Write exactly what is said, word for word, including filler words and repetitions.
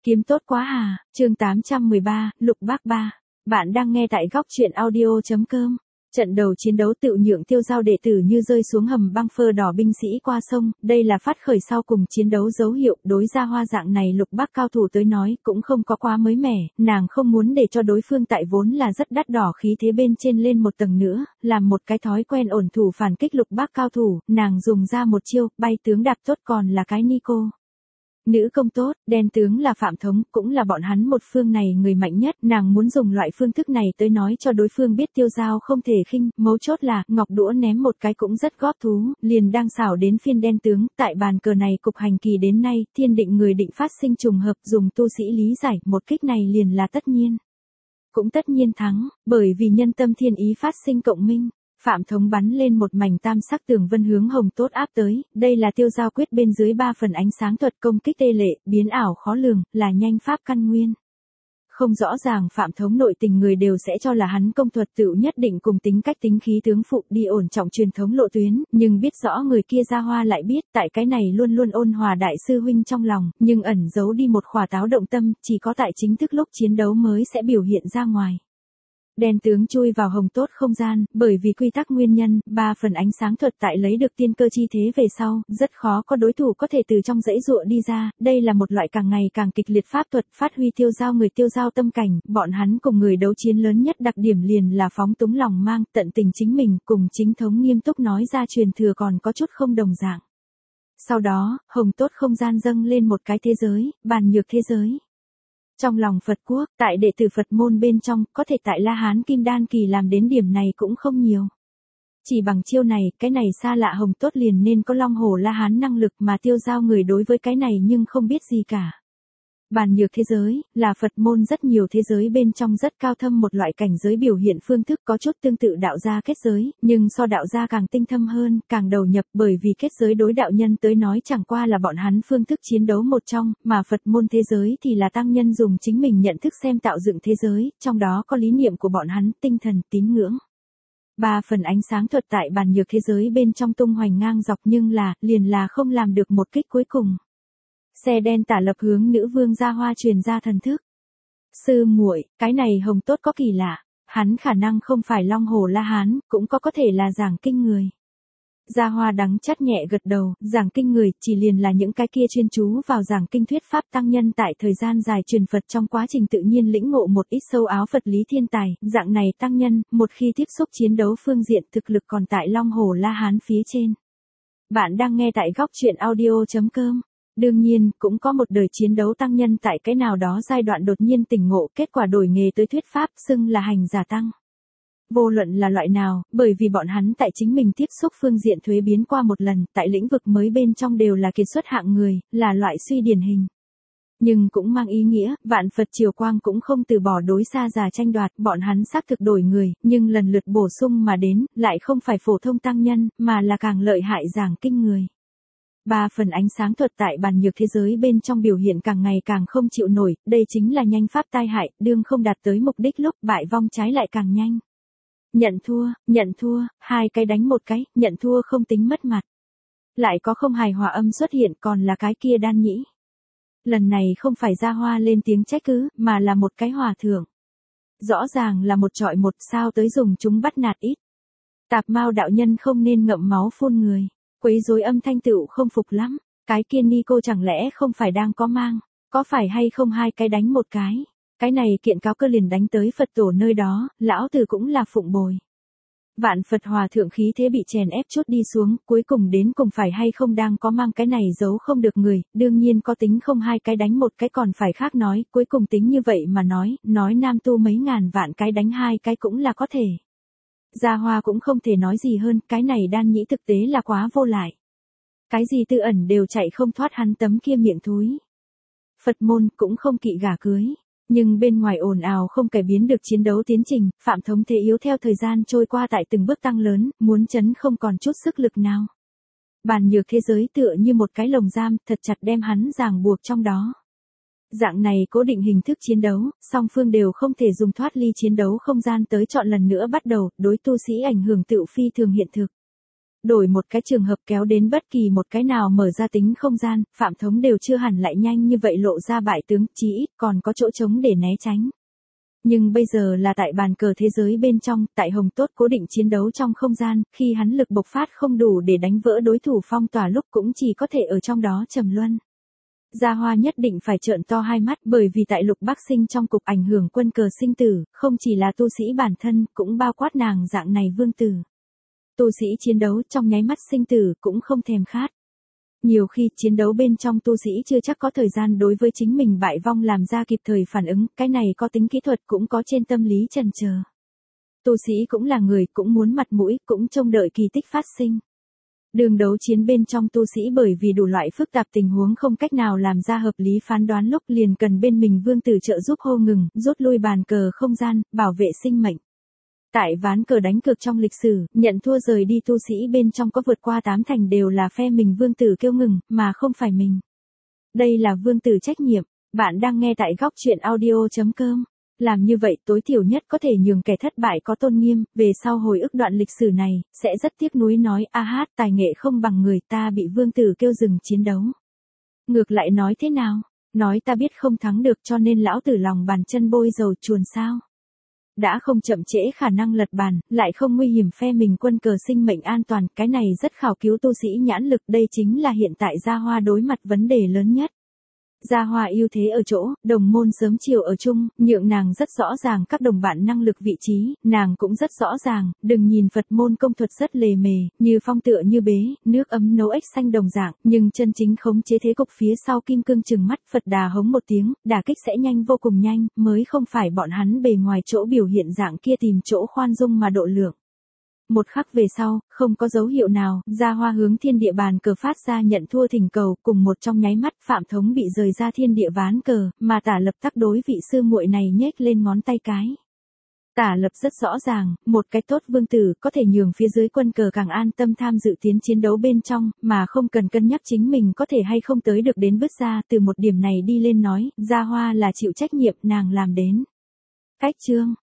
Kiếm tốt quá hà, chương tám trăm mười ba, Lục Bác ba. Bạn đang nghe tại góc truyện audio.com. Trận đầu chiến đấu tự nhượng Tiêu Giao đệ tử như rơi xuống hầm băng phơ đỏ binh sĩ qua sông, đây là phát khởi sau cùng chiến đấu dấu hiệu. Đối ra hoa dạng này Lục Bác cao thủ tới nói cũng không có quá mới mẻ, nàng không muốn để cho đối phương tại vốn là rất đắt đỏ khí thế bên trên lên một tầng nữa, làm một cái thói quen ổn thủ phản kích Lục Bác cao thủ, nàng dùng ra một chiêu, bay tướng đạp tốt còn là cái Nico. Nữ công tốt, đen tướng là Phạm Thống, cũng là bọn hắn một phương này người mạnh nhất, nàng muốn dùng loại phương thức này tới nói cho đối phương biết Tiêu Giao không thể khinh, mấu chốt là, ngọc đũa ném một cái cũng rất góp thú, liền đang xảo đến phiên đen tướng, tại bàn cờ này cục hành kỳ đến nay, thiên định người định phát sinh trùng hợp dùng tu sĩ lý giải, một kích này liền là tất nhiên. Cũng tất nhiên thắng, bởi vì nhân tâm thiên ý phát sinh cộng minh. Phạm Thống bắn lên một mảnh tam sắc tường vân hướng Hồng Tốt áp tới, đây là Tiêu Giao quyết bên dưới ba phần ánh sáng thuật công kích tê lệ, biến ảo khó lường, là nhanh pháp căn nguyên. Không rõ ràng Phạm Thống nội tình người đều sẽ cho là hắn công thuật tựu nhất định cùng tính cách tính khí tướng phụ đi ổn trọng truyền thống lộ tuyến, nhưng biết rõ người kia ra hoa lại biết tại cái này luôn luôn ôn hòa đại sư huynh trong lòng, nhưng ẩn giấu đi một khỏa táo động tâm, chỉ có tại chính thức lúc chiến đấu mới sẽ biểu hiện ra ngoài. Đen tướng chui vào Hồng Tốt không gian, bởi vì quy tắc nguyên nhân, ba phần ánh sáng thuật tại lấy được tiên cơ chi thế về sau, rất khó có đối thủ có thể từ trong dãy dụa đi ra, đây là một loại càng ngày càng kịch liệt pháp thuật, phát huy Tiêu Giao người Tiêu Giao tâm cảnh, bọn hắn cùng người đấu chiến lớn nhất đặc điểm liền là phóng túng lòng mang, tận tình chính mình, cùng chính thống nghiêm túc nói ra truyền thừa còn có chút không đồng dạng. Sau đó, Hồng Tốt không gian dâng lên một cái thế giới, bàn nhược thế giới. Trong lòng Phật quốc, tại đệ tử Phật môn bên trong, có thể tại La Hán Kim Đan kỳ làm đến điểm này cũng không nhiều. Chỉ bằng chiêu này, cái này xa lạ Hồng Tốt liền nên có Long Hổ La Hán năng lực mà Tiêu Giao người đối với cái này nhưng không biết gì cả. Bàn nhược thế giới, là Phật môn rất nhiều thế giới bên trong rất cao thâm một loại cảnh giới biểu hiện phương thức có chút tương tự đạo gia kết giới, nhưng so đạo gia càng tinh thâm hơn, càng đầu nhập bởi vì kết giới đối đạo nhân tới nói chẳng qua là bọn hắn phương thức chiến đấu một trong, mà Phật môn thế giới thì là tăng nhân dùng chính mình nhận thức xem tạo dựng thế giới, trong đó có lý niệm của bọn hắn, tinh thần, tín ngưỡng. Ba phần ánh sáng thuật tại bàn nhược thế giới bên trong tung hoành ngang dọc nhưng là, liền là không làm được một kích cuối cùng. Xe đen tả lập hướng nữ vương Gia Hoa truyền ra thần thức. Sư muội, cái này Hồng Tốt có kỳ lạ, hắn khả năng không phải Long Hổ La Hán, cũng có có thể là giảng kinh người. Gia Hoa đắng chắt nhẹ gật đầu, giảng kinh người chỉ liền là những cái kia chuyên chú vào giảng kinh thuyết pháp tăng nhân tại thời gian dài truyền Phật trong quá trình tự nhiên lĩnh ngộ một ít sâu áo Phật lý thiên tài, dạng này tăng nhân, một khi tiếp xúc chiến đấu phương diện thực lực còn tại Long Hổ La Hán phía trên. Bạn đang nghe tại góc truyện audio.com. Đương nhiên, cũng có một đời chiến đấu tăng nhân tại cái nào đó giai đoạn đột nhiên tỉnh ngộ, kết quả đổi nghề tới thuyết pháp, xưng là hành giả tăng. Vô luận là loại nào, bởi vì bọn hắn tại chính mình tiếp xúc phương diện thuế biến qua một lần, tại lĩnh vực mới bên trong đều là kiệt xuất hạng người, là loại suy điển hình. Nhưng cũng mang ý nghĩa, vạn Phật triều quang cũng không từ bỏ đối xa già tranh đoạt, bọn hắn xác thực đổi người, nhưng lần lượt bổ sung mà đến, lại không phải phổ thông tăng nhân, mà là càng lợi hại giảng kinh người. Ba phần ánh sáng thuật tại bàn nhược thế giới bên trong biểu hiện càng ngày càng không chịu nổi, đây chính là nhanh pháp tai hại, đương không đạt tới mục đích lúc bại vong trái lại càng nhanh. Nhận thua, nhận thua, hai cái đánh một cái, nhận thua không tính mất mặt. Lại có không hài hòa âm xuất hiện còn là cái kia đan nhĩ. Lần này không phải Gia Hoa lên tiếng trách cứ, mà là một cái hòa thượng. Rõ ràng là một trọi một sao tới dùng chúng bắt nạt ít. Tạp Mao đạo nhân không nên ngậm máu phun người. Quấy rối âm thanh tựu không phục lắm, cái kia Nico chẳng lẽ không phải đang có mang, có phải hay không hai cái đánh một cái, cái này kiện cáo cơ liền đánh tới Phật tổ nơi đó, lão tử cũng là phụng bồi. Vạn Phật hòa thượng khí thế bị chèn ép chút đi xuống, cuối cùng đến cùng phải hay không đang có mang cái này giấu không được người, đương nhiên có tính không hai cái đánh một cái còn phải khác nói, cuối cùng tính như vậy mà nói, nói nam tu mấy ngàn vạn cái đánh hai cái cũng là có thể. Gia Hoa cũng không thể nói gì hơn, cái này đan nhĩ thực tế là quá vô lại. Cái gì tư ẩn đều chạy không thoát hắn tấm kia miệng thúi. Phật môn cũng không kỵ gả cưới, nhưng bên ngoài ồn ào không cải biến được chiến đấu tiến trình, Phạm Thống thế yếu theo thời gian trôi qua tại từng bước tăng lớn, muốn chấn không còn chút sức lực nào. Bàn nhược thế giới tựa như một cái lồng giam, thật chặt đem hắn ràng buộc trong đó. Dạng này cố định hình thức chiến đấu, song phương đều không thể dùng thoát ly chiến đấu không gian tới chọn lần nữa bắt đầu, đối tu sĩ ảnh hưởng tựu phi thường hiện thực. Đổi một cái trường hợp kéo đến bất kỳ một cái nào mở ra tính không gian, Phạm Thống đều chưa hẳn lại nhanh như vậy lộ ra bại tướng, chí ít còn có chỗ trống để né tránh. Nhưng bây giờ là tại bàn cờ thế giới bên trong, tại hồng tốt cố định chiến đấu trong không gian, khi hắn lực bộc phát không đủ để đánh vỡ đối thủ phong tỏa lúc cũng chỉ có thể ở trong đó trầm luân. Gia Hoa nhất định phải trợn to hai mắt bởi vì tại Lục Bắc Sinh trong cục ảnh hưởng quân cờ sinh tử, không chỉ là tu sĩ bản thân, cũng bao quát nàng dạng này vương tử. Tu sĩ chiến đấu trong nháy mắt sinh tử cũng không thèm khát. Nhiều khi chiến đấu bên trong tu sĩ chưa chắc có thời gian đối với chính mình bại vong làm ra kịp thời phản ứng, cái này có tính kỹ thuật cũng có trên tâm lý chần chờ. Tu sĩ cũng là người, cũng muốn mặt mũi, cũng trông đợi kỳ tích phát sinh. Đường đấu chiến bên trong tu sĩ bởi vì đủ loại phức tạp tình huống không cách nào làm ra hợp lý phán đoán lúc liền cần bên mình vương tử trợ giúp hô ngừng, rút lui bàn cờ không gian, bảo vệ sinh mệnh. Tại ván cờ đánh cược trong lịch sử, nhận thua rời đi tu sĩ bên trong có vượt qua tám thành đều là phe mình vương tử kêu ngừng, mà không phải mình. Đây là vương tử trách nhiệm. Bạn đang nghe tại góc truyện audio chấm com. Làm như vậy tối thiểu nhất có thể nhường kẻ thất bại có tôn nghiêm, về sau hồi ức đoạn lịch sử này, sẽ rất tiếc nuối nói a hát tài nghệ không bằng người ta bị vương tử kêu dừng chiến đấu. Ngược lại nói thế nào? Nói ta biết không thắng được cho nên lão tử lòng bàn chân bôi dầu chuồn sao? Đã không chậm trễ khả năng lật bàn, lại không nguy hiểm phe mình quân cờ sinh mệnh an toàn, cái này rất khảo cứu tu sĩ nhãn lực, đây chính là hiện tại Gia Hoa đối mặt vấn đề lớn nhất. Gia Hoa ưu thế ở chỗ, đồng môn sớm chiều ở chung, nhượng nàng rất rõ ràng các đồng bạn năng lực vị trí, nàng cũng rất rõ ràng, đừng nhìn Phật môn công thuật rất lề mề, như phong tựa như bế, nước ấm nấu ếch xanh đồng dạng, nhưng chân chính khống chế thế cục phía sau kim cương chừng mắt Phật đà hống một tiếng, đả kích sẽ nhanh vô cùng nhanh, mới không phải bọn hắn bề ngoài chỗ biểu hiện dạng kia tìm chỗ khoan dung mà độ lượng. Một khắc về sau, không có dấu hiệu nào, Gia Hoa hướng thiên địa bàn cờ phát ra nhận thua thỉnh cầu, cùng một trong nháy mắt Phạm Thống bị rời ra thiên địa ván cờ, mà Tả Lập tác đối vị sư muội này nhếch lên ngón tay cái. Tả Lập rất rõ ràng, một cái tốt vương tử có thể nhường phía dưới quân cờ càng an tâm tham dự tiến chiến đấu bên trong, mà không cần cân nhắc chính mình có thể hay không tới được đến bước ra, từ một điểm này đi lên nói, Gia Hoa là chịu trách nhiệm nàng làm đến. Cách chương